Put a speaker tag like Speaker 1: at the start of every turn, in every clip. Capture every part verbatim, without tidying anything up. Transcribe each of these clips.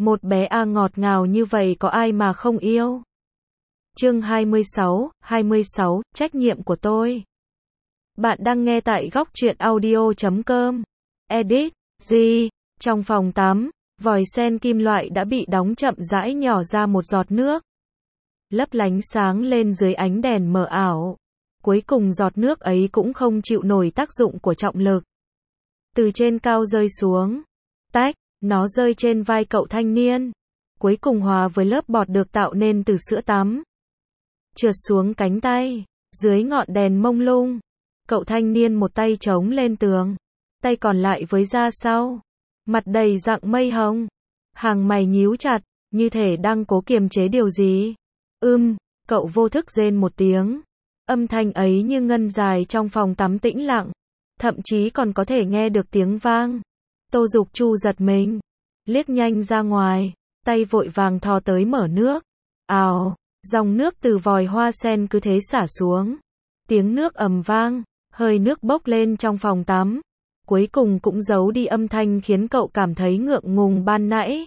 Speaker 1: Một bé A ngọt ngào như vậy có ai mà không yêu. Chương hai mươi sáu, hai mươi sáu, trách nhiệm của tôi. Bạn đang nghe tại góc truyện audio chấm com. Edit, G. Trong phòng tắm, vòi sen kim loại đã bị đóng chậm rãi nhỏ ra một giọt nước. Lấp lánh sáng lên dưới ánh đèn mờ ảo. Cuối cùng giọt nước ấy cũng không chịu nổi tác dụng của trọng lực. Từ trên cao rơi xuống. Tách, nó rơi trên vai cậu thanh niên. Cuối cùng hòa với lớp bọt được tạo nên từ sữa tắm. Trượt xuống cánh tay. Dưới ngọn đèn mông lung. Cậu thanh niên một tay chống lên tường. Tay còn lại với ra sau. Mặt đầy rặng mây hồng. Hàng mày nhíu chặt, như thể đang cố kiềm chế điều gì. Ưm, cậu vô thức rên một tiếng. Âm thanh ấy như ngân dài trong phòng tắm tĩnh lặng. Thậm chí còn có thể nghe được tiếng vang. Tô Dục Chu giật mình. Liếc nhanh ra ngoài. Tay vội vàng thò tới mở nước. Ào, dòng nước từ vòi hoa sen cứ thế xả xuống. Tiếng nước ầm vang. Hơi nước bốc lên trong phòng tắm. Cuối cùng cũng giấu đi âm thanh khiến cậu cảm thấy ngượng ngùng ban nãy.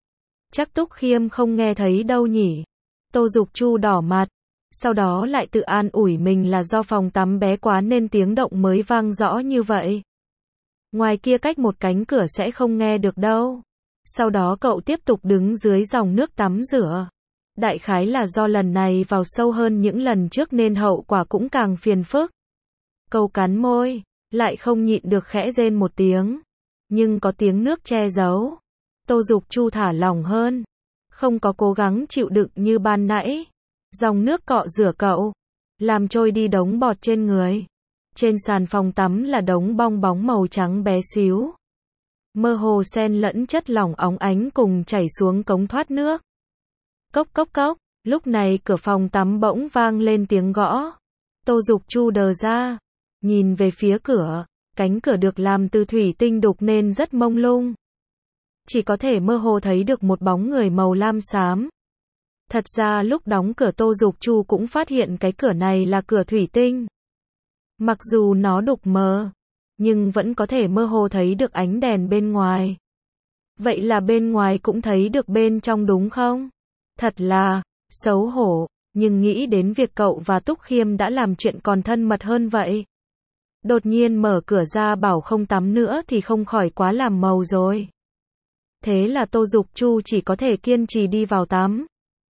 Speaker 1: Chắc Túc Khiêm không nghe thấy đâu nhỉ. Tô Dục Chu đỏ mặt. Sau đó lại tự an ủi mình là do phòng tắm bé quá nên tiếng động mới vang rõ như vậy. Ngoài kia cách một cánh cửa sẽ không nghe được đâu. Sau đó cậu tiếp tục đứng dưới dòng nước tắm rửa. Đại khái là do lần này vào sâu hơn những lần trước nên hậu quả cũng càng phiền phức. Cậu cắn môi, lại không nhịn được khẽ rên một tiếng. Nhưng có tiếng nước che giấu. Tô Dục Chu thả lỏng hơn. Không có cố gắng chịu đựng như ban nãy. Dòng nước cọ rửa cậu. Làm trôi đi đống bọt trên người. Trên sàn phòng tắm là đống bong bóng màu trắng bé xíu. Mơ hồ xen lẫn chất lỏng óng ánh cùng chảy xuống cống thoát nước. Cốc cốc cốc. Lúc này cửa phòng tắm bỗng vang lên tiếng gõ. Tô Dục Chu đờ ra. Nhìn về phía cửa. Cánh cửa được làm từ thủy tinh đục nên rất mông lung. Chỉ có thể mơ hồ thấy được một bóng người màu lam xám. Thật ra lúc đóng cửa Tô Dục Chu cũng phát hiện cái cửa này là cửa thủy tinh. Mặc dù nó đục mờ, nhưng vẫn có thể mơ hồ thấy được ánh đèn bên ngoài. Vậy là bên ngoài cũng thấy được bên trong đúng không? Thật là xấu hổ, nhưng nghĩ đến việc cậu và Túc Khiêm đã làm chuyện còn thân mật hơn vậy. Đột nhiên mở cửa ra bảo không tắm nữa thì không khỏi quá làm màu rồi. Thế là Tô Dục Chu chỉ có thể kiên trì đi vào tắm.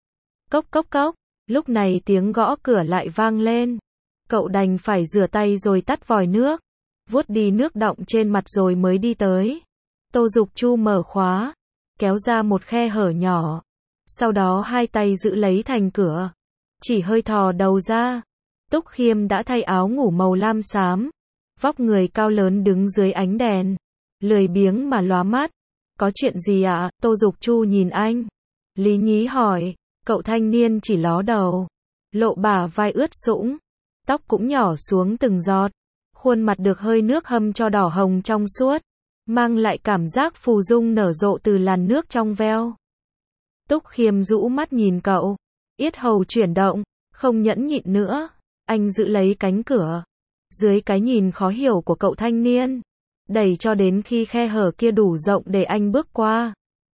Speaker 1: Cốc cốc cốc, lúc này tiếng gõ cửa lại vang lên. Cậu đành phải rửa tay rồi tắt vòi nước. Vuốt đi nước đọng trên mặt rồi mới đi tới. Tô Dục Chu mở khóa. Kéo ra một khe hở nhỏ. Sau đó hai tay giữ lấy thành cửa. Chỉ hơi thò đầu ra. Túc Khiêm đã thay áo ngủ màu lam xám. Vóc người cao lớn đứng dưới ánh đèn. Lười biếng mà lóa mắt. Có chuyện gì ạ? À? Tô Dục Chu nhìn anh. Lý nhí hỏi. Cậu thanh niên chỉ ló đầu. Lộ bả vai ướt sũng. Tóc cũng nhỏ xuống từng giọt. Khuôn mặt được hơi nước hâm cho đỏ hồng trong suốt. Mang lại cảm giác phù dung nở rộ từ làn nước trong veo. Túc Khiêm rũ mắt nhìn cậu. Yết hầu chuyển động. Không nhẫn nhịn nữa. Anh giữ lấy cánh cửa. Dưới cái nhìn khó hiểu của cậu thanh niên. Đẩy cho đến khi khe hở kia đủ rộng để anh bước qua.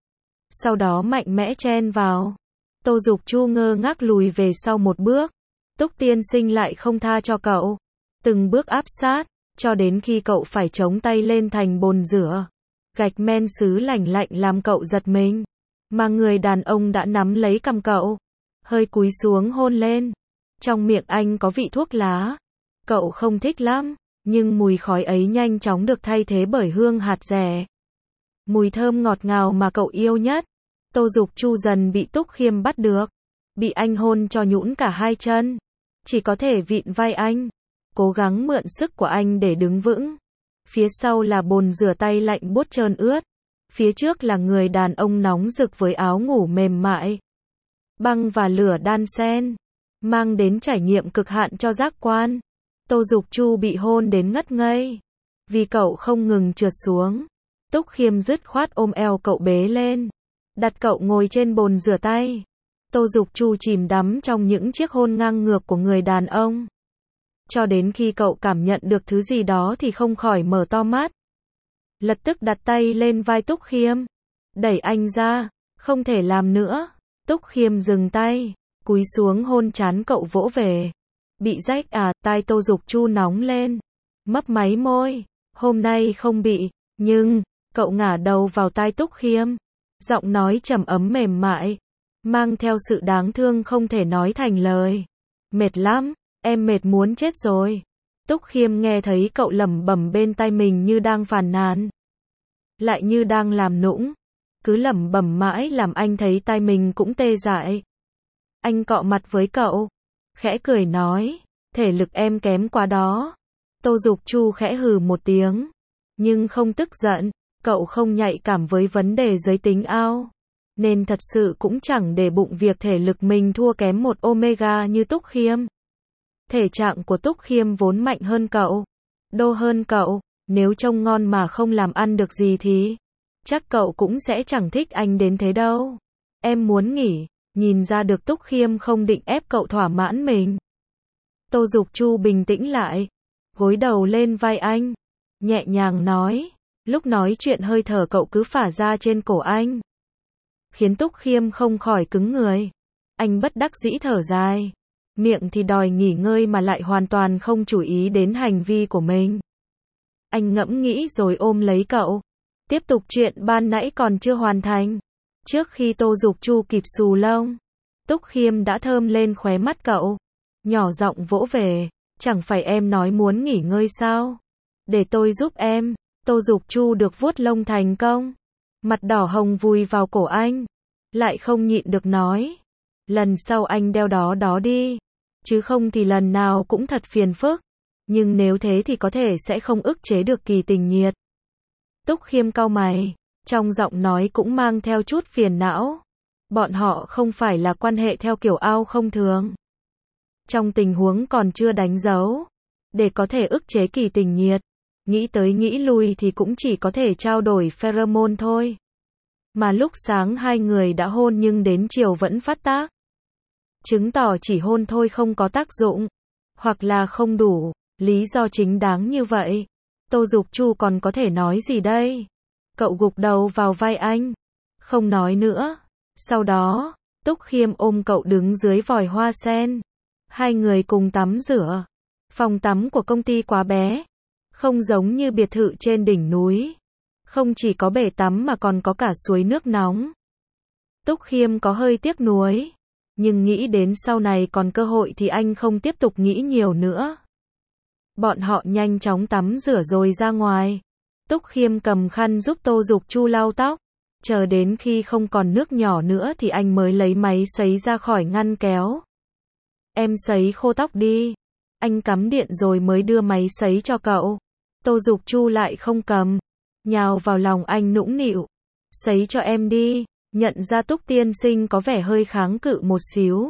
Speaker 1: Sau đó mạnh mẽ chen vào. Tô Dục Chu ngơ ngác lùi về sau một bước. Túc tiên sinh lại không tha cho cậu. Từng bước áp sát, cho đến khi cậu phải chống tay lên thành bồn rửa. Gạch men sứ lạnh lạnh làm cậu giật mình. Mà người đàn ông đã nắm lấy cằm cậu. Hơi cúi xuống hôn lên. Trong miệng anh có vị thuốc lá. Cậu không thích lắm, nhưng mùi khói ấy nhanh chóng được thay thế bởi hương hạt rẻ. Mùi thơm ngọt ngào mà cậu yêu nhất. Tô Dục Chu dần bị Túc Khiêm bắt được. Bị anh hôn cho nhũn cả hai chân. Chỉ có thể vịn vai anh. Cố gắng mượn sức của anh để đứng vững. Phía sau là bồn rửa tay lạnh buốt trơn ướt. Phía trước là người đàn ông nóng rực với áo ngủ mềm mại. Băng và lửa đan xen. Mang đến trải nghiệm cực hạn cho giác quan. Tô Dục Chu bị hôn đến ngất ngây. Vì cậu không ngừng trượt xuống. Túc Khiêm dứt khoát ôm eo cậu bế lên. Đặt cậu ngồi trên bồn rửa tay. Tô Dục Chu chìm đắm trong những chiếc hôn ngang ngược của người đàn ông. Cho đến khi cậu cảm nhận được thứ gì đó thì không khỏi mở to mắt. Lập tức đặt tay lên vai Túc Khiêm. Đẩy anh ra. Không thể làm nữa. Túc Khiêm dừng tay, cúi xuống hôn trán cậu vỗ về. Bị rách à, tai Tô Dục Chu nóng lên. Mấp máy môi, hôm nay không bị, nhưng, cậu ngả đầu vào tai Túc Khiêm. Giọng nói trầm ấm mềm mại, mang theo sự đáng thương không thể nói thành lời. Mệt lắm, em mệt muốn chết rồi. Túc Khiêm nghe thấy cậu lẩm bẩm bên tai mình như đang phàn nàn, lại như đang làm nũng. Cứ lẩm bẩm mãi làm anh thấy tai mình cũng tê dại. Anh cọ mặt với cậu, khẽ cười nói, thể lực em kém quá đó. Tô Dục Chu khẽ hừ một tiếng, nhưng không tức giận, cậu không nhạy cảm với vấn đề giới tính ao, nên thật sự cũng chẳng để bụng việc thể lực mình thua kém một Omega như Túc Khiêm. Thể trạng của Túc Khiêm vốn mạnh hơn cậu, đô hơn cậu, nếu trông ngon mà không làm ăn được gì thì chắc cậu cũng sẽ chẳng thích anh đến thế đâu. Em muốn nghỉ, nhìn ra được Túc Khiêm không định ép cậu thỏa mãn mình. Tô Dục Chu bình tĩnh lại, gối đầu lên vai anh, nhẹ nhàng nói, lúc nói chuyện hơi thở cậu cứ phả ra trên cổ anh, khiến Túc Khiêm không khỏi cứng người. Anh bất đắc dĩ thở dài, miệng thì đòi nghỉ ngơi mà lại hoàn toàn không chú ý đến hành vi của mình. Anh ngẫm nghĩ rồi ôm lấy cậu, tiếp tục chuyện ban nãy còn chưa hoàn thành. Trước khi Tô Dục Chu kịp xù lông, Túc Khiêm đã thơm lên khóe mắt cậu, nhỏ giọng vỗ về, chẳng phải em nói muốn nghỉ ngơi sao? Để tôi giúp em. Tô Dục Chu được vuốt lông thành công, mặt đỏ hồng vùi vào cổ anh, lại không nhịn được nói, lần sau anh đeo đó đó đi, chứ không thì lần nào cũng thật phiền phức, nhưng nếu thế thì có thể sẽ không ức chế được kỳ tình nhiệt. Túc Khiêm cau mày, trong giọng nói cũng mang theo chút phiền não. Bọn họ không phải là quan hệ theo kiểu ao không thường. Trong tình huống còn chưa đánh dấu, để có thể ức chế kỳ tình nhiệt, nghĩ tới nghĩ lui thì cũng chỉ có thể trao đổi pheromone thôi. Mà lúc sáng hai người đã hôn nhưng đến chiều vẫn phát tác, chứng tỏ chỉ hôn thôi không có tác dụng, hoặc là không đủ, lý do chính đáng như vậy. Tô Dục Chu còn có thể nói gì đây? Cậu gục đầu vào vai anh, không nói nữa. Sau đó, Túc Khiêm ôm cậu đứng dưới vòi hoa sen. Hai người cùng tắm rửa. Phòng tắm của công ty quá bé, không giống như biệt thự trên đỉnh núi. Không chỉ có bể tắm mà còn có cả suối nước nóng. Túc Khiêm có hơi tiếc nuối, nhưng nghĩ đến sau này còn cơ hội thì anh không tiếp tục nghĩ nhiều nữa. Bọn họ nhanh chóng tắm rửa rồi ra ngoài. Túc Khiêm cầm khăn giúp Tô Dục Chu lau tóc. Chờ đến khi không còn nước nhỏ nữa thì anh mới lấy máy sấy ra khỏi ngăn kéo. Em sấy khô tóc đi. Anh cắm điện rồi mới đưa máy sấy cho cậu. Tô Dục Chu lại không cầm, nhào vào lòng anh nũng nịu. Sấy cho em đi. Nhận ra Túc tiên sinh có vẻ hơi kháng cự một xíu.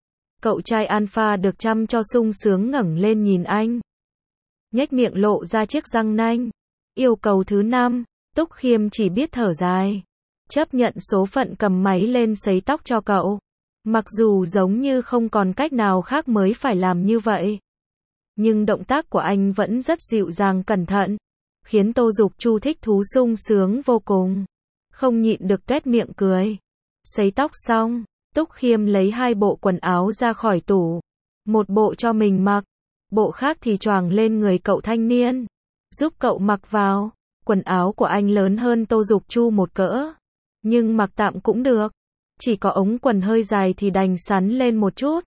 Speaker 1: Cậu trai alpha được chăm cho sung sướng ngẩng lên nhìn anh, nhếch miệng lộ ra chiếc răng nanh. Yêu cầu thứ năm, Túc Khiêm chỉ biết thở dài, chấp nhận số phận cầm máy lên sấy tóc cho cậu. Mặc dù giống như không còn cách nào khác mới phải làm như vậy, nhưng động tác của anh vẫn rất dịu dàng cẩn thận, khiến Tô Dục Chu thích thú sung sướng vô cùng, không nhịn được tuét miệng cười. Sấy tóc xong, Túc Khiêm lấy hai bộ quần áo ra khỏi tủ, một bộ cho mình mặc, bộ khác thì choàng lên người cậu thanh niên, giúp cậu mặc vào. Quần áo của anh lớn hơn Tô Dục Chu một cỡ, nhưng mặc tạm cũng được, chỉ có ống quần hơi dài thì đành sắn lên một chút.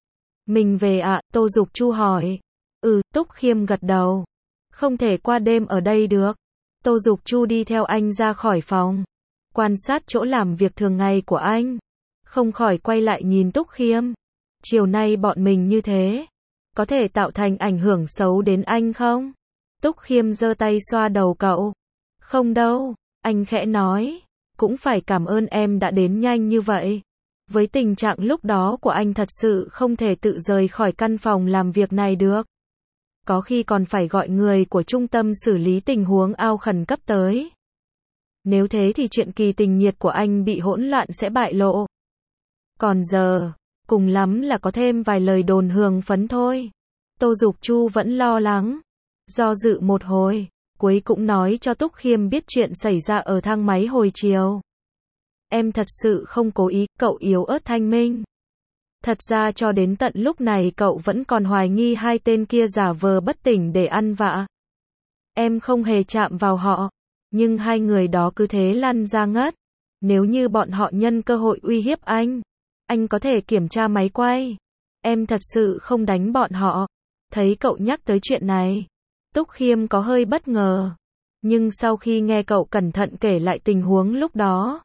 Speaker 1: Mình về ạ? À? Tô Dục Chu hỏi. Ừ, Túc Khiêm gật đầu. Không thể qua đêm ở đây được. Tô Dục Chu đi theo anh ra khỏi phòng, quan sát chỗ làm việc thường ngày của anh, không khỏi quay lại nhìn Túc Khiêm. Chiều nay bọn mình như thế, có thể tạo thành ảnh hưởng xấu đến anh không? Túc Khiêm giơ tay xoa đầu cậu. Không đâu, anh khẽ nói, cũng phải cảm ơn em đã đến nhanh như vậy. Với tình trạng lúc đó của anh thật sự không thể tự rời khỏi căn phòng làm việc này được. Có khi còn phải gọi người của trung tâm xử lý tình huống ao khẩn cấp tới. Nếu thế thì chuyện kỳ tình nhiệt của anh bị hỗn loạn sẽ bại lộ. Còn giờ, cùng lắm là có thêm vài lời đồn hường phấn thôi. Tô Dục Chu vẫn lo lắng, do dự một hồi, cuối cũng nói cho Túc Khiêm biết chuyện xảy ra ở thang máy hồi chiều. Em thật sự không cố ý, cậu yếu ớt thanh minh. Thật ra cho đến tận lúc này cậu vẫn còn hoài nghi hai tên kia giả vờ bất tỉnh để ăn vạ. Em không hề chạm vào họ, nhưng hai người đó cứ thế lăn ra ngất. Nếu như bọn họ nhân cơ hội uy hiếp anh, anh có thể kiểm tra máy quay. Em thật sự không đánh bọn họ. Thấy cậu nhắc tới chuyện này, Túc Khiêm có hơi bất ngờ. Nhưng sau khi nghe cậu cẩn thận kể lại tình huống lúc đó,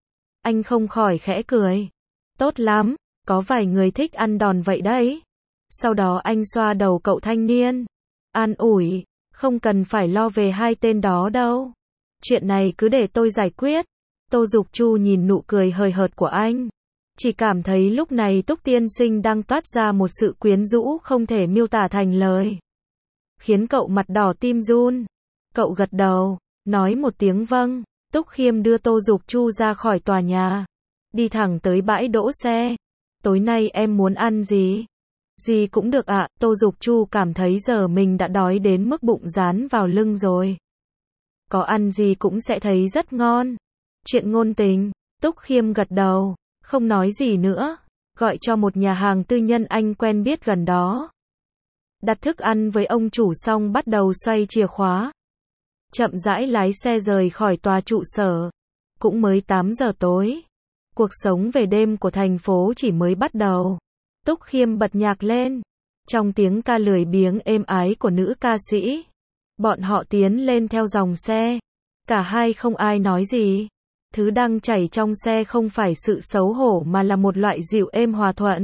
Speaker 1: anh không khỏi khẽ cười. Tốt lắm, có vài người thích ăn đòn vậy đấy. Sau đó anh xoa đầu cậu thanh niên, an ủi, không cần phải lo về hai tên đó đâu. Chuyện này cứ để tôi giải quyết. Tô Dục Chu nhìn nụ cười hời hợt của anh, chỉ cảm thấy lúc này Túc tiên sinh đang toát ra một sự quyến rũ không thể miêu tả thành lời, khiến cậu mặt đỏ tim run. Cậu gật đầu, nói một tiếng vâng. Túc Khiêm đưa Tô Dục Chu ra khỏi tòa nhà, đi thẳng tới bãi đỗ xe. Tối nay em muốn ăn gì? Gì cũng được ạ. Tô Dục Chu cảm thấy giờ mình đã đói đến mức bụng dán vào lưng rồi. Có ăn gì cũng sẽ thấy rất ngon. Chuyện ngôn tình. Túc Khiêm gật đầu, không nói gì nữa, gọi cho một nhà hàng tư nhân anh quen biết gần đó. Đặt thức ăn với ông chủ xong bắt đầu xoay chìa khóa. Chậm rãi lái xe rời khỏi tòa trụ sở. Cũng mới tám giờ tối. Cuộc sống về đêm của thành phố chỉ mới bắt đầu. Túc Khiêm bật nhạc lên. Trong tiếng ca lười biếng êm ái của nữ ca sĩ, bọn họ tiến lên theo dòng xe. Cả hai không ai nói gì. Thứ đang chảy trong xe không phải sự xấu hổ mà là một loại dịu êm hòa thuận.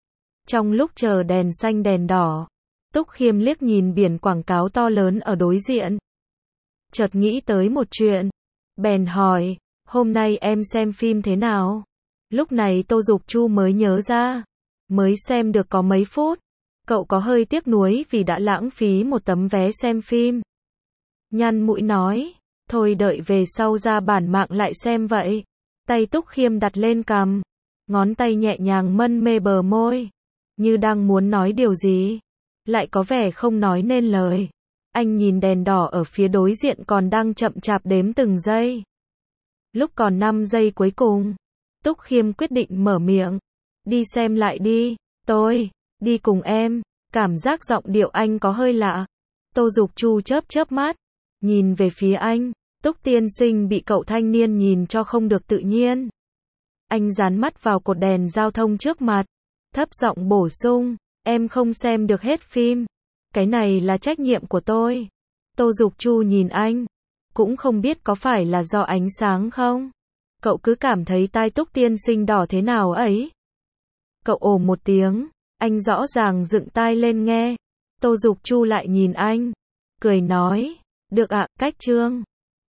Speaker 1: Trong lúc chờ đèn xanh đèn đỏ, Túc Khiêm liếc nhìn biển quảng cáo to lớn ở đối diện. Chợt nghĩ tới một chuyện. Bèn hỏi, hôm nay em xem phim thế nào? Lúc này Tô Dục Chu mới nhớ ra. Mới xem được có mấy phút. Cậu có hơi tiếc nuối vì đã lãng phí một tấm vé xem phim. Nhăn mũi nói, thôi đợi về sau ra bản mạng lại xem vậy. Tay Túc Khiêm đặt lên cằm, ngón tay nhẹ nhàng mân mê bờ môi, như đang muốn nói điều gì, lại có vẻ không nói nên lời. Anh nhìn đèn đỏ ở phía đối diện còn đang chậm chạp đếm từng giây. Lúc còn năm giây cuối cùng, Túc Khiêm quyết định mở miệng. Đi xem lại đi, tôi, đi cùng em. Cảm giác giọng điệu anh có hơi lạ. Tô Dục Chu chớp chớp mắt, nhìn về phía anh. Túc tiên sinh bị cậu thanh niên nhìn cho không được tự nhiên. Anh dán mắt vào cột đèn giao thông trước mặt, thấp giọng bổ sung, em không xem được hết phim. Cái này là trách nhiệm của tôi. Tô Dục Chu nhìn anh, cũng không biết có phải là do ánh sáng không. Cậu cứ cảm thấy tai Túc tiên sinh đỏ thế nào ấy. Cậu ồ một tiếng, anh rõ ràng dựng tai lên nghe. Tô Dục Chu lại nhìn anh, cười nói, được ạ, cách chương.